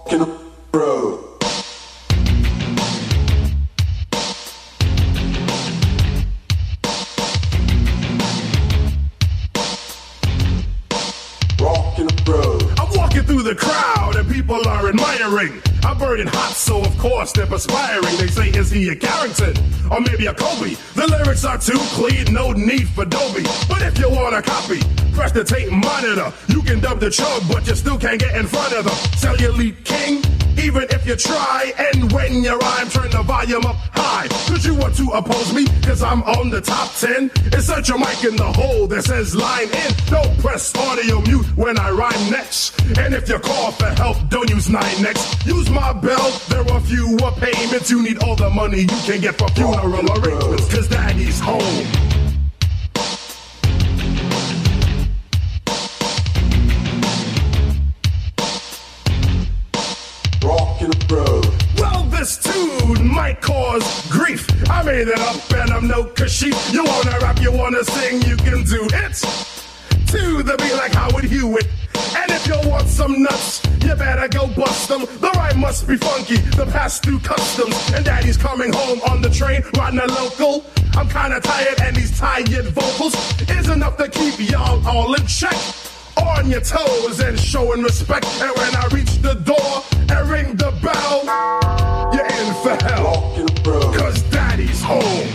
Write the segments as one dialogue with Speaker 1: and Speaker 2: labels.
Speaker 1: Through the crowd and people are admiring. I'm burning hot, so of course they're perspiring. They say, is he a Carrington? Or maybe a Kobe? The lyrics are too clean, no need for Dolby. But if you want a copy, press the tape monitor. You can dub the chug, but you still can't get in front of the Celluloid King. Even if you try, and when you rhyme, turn the volume up high. Cause you want to oppose me, cause I'm on the top 10. Insert your mic in the hole that says line in. Don't press audio mute when I rhyme next. And if you call for help, don't use 9 next. Use my bell, there are fewer payments. You need all the money you can get for funeral arrangements, cause daddy's home. Well, this tune might cause grief. I made it up and I'm no Kashif. You wanna rap, you wanna sing, you can do it to the beat like Howard Hewitt. And if you want some nuts, you better go bust them. The rhyme must be funky, the pass through customs. And daddy's coming home on the train, riding a local. I'm kinda tired and these tired vocals is enough to keep y'all all in check. On your toes and showing respect. And when I reach the door and ring the bell, you're in for hell, cause daddy's home.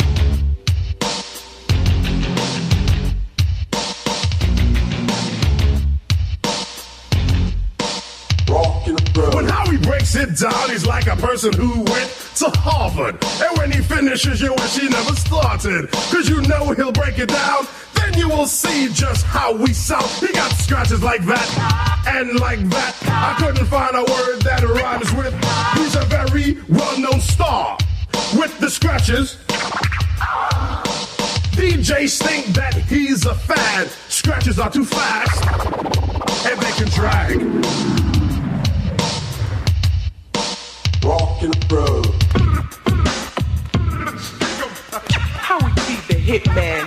Speaker 1: When Howie breaks it down, he's like a person who went to Harvard. And when he finishes, you wish he never started. Cause you know he'll break it down, then you will see just how we sound. He got scratches like that, and like that. I couldn't find a word that rhymes with. He's a very well-known star. With the scratches, DJs think that he's a fad. Scratches are too fast, and they can drag. Rockin' bro.
Speaker 2: Howie T, the hitman.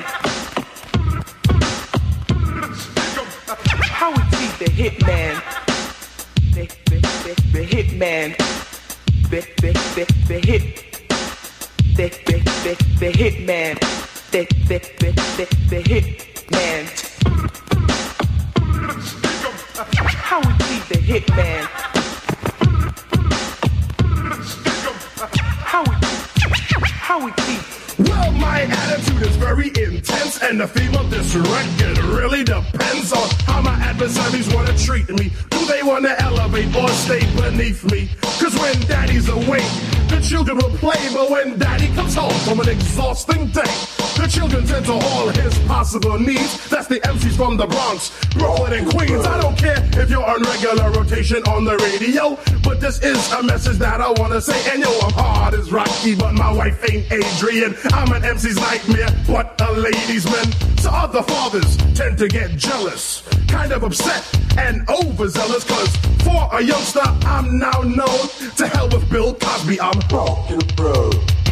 Speaker 2: Howie T, the hitman. The hitman. The hitman. The hitman. Howie T, the hitman. Howie T.
Speaker 1: Well, my attitude is very intense, and the theme of this record really depends on how my adversaries want to treat me. Do they want to elevate or stay beneath me? Cause when daddy's awake, the children will play, but when daddy comes home from an exhausting day, the children tend to all his possible needs. That's the MCs from the Bronx, Brooklyn, and Queens. I don't care if you're on regular rotation on the radio, but this is a message that I wanna say. And yo, I'm hard as Rocky, but my wife ain't Adrian. I'm an MC's nightmare, but a ladies' man. So other fathers tend to get jealous, kind of upset and overzealous, cause for a youngster I'm now known. To hell with Bill Cosby, I'm rockin' bro.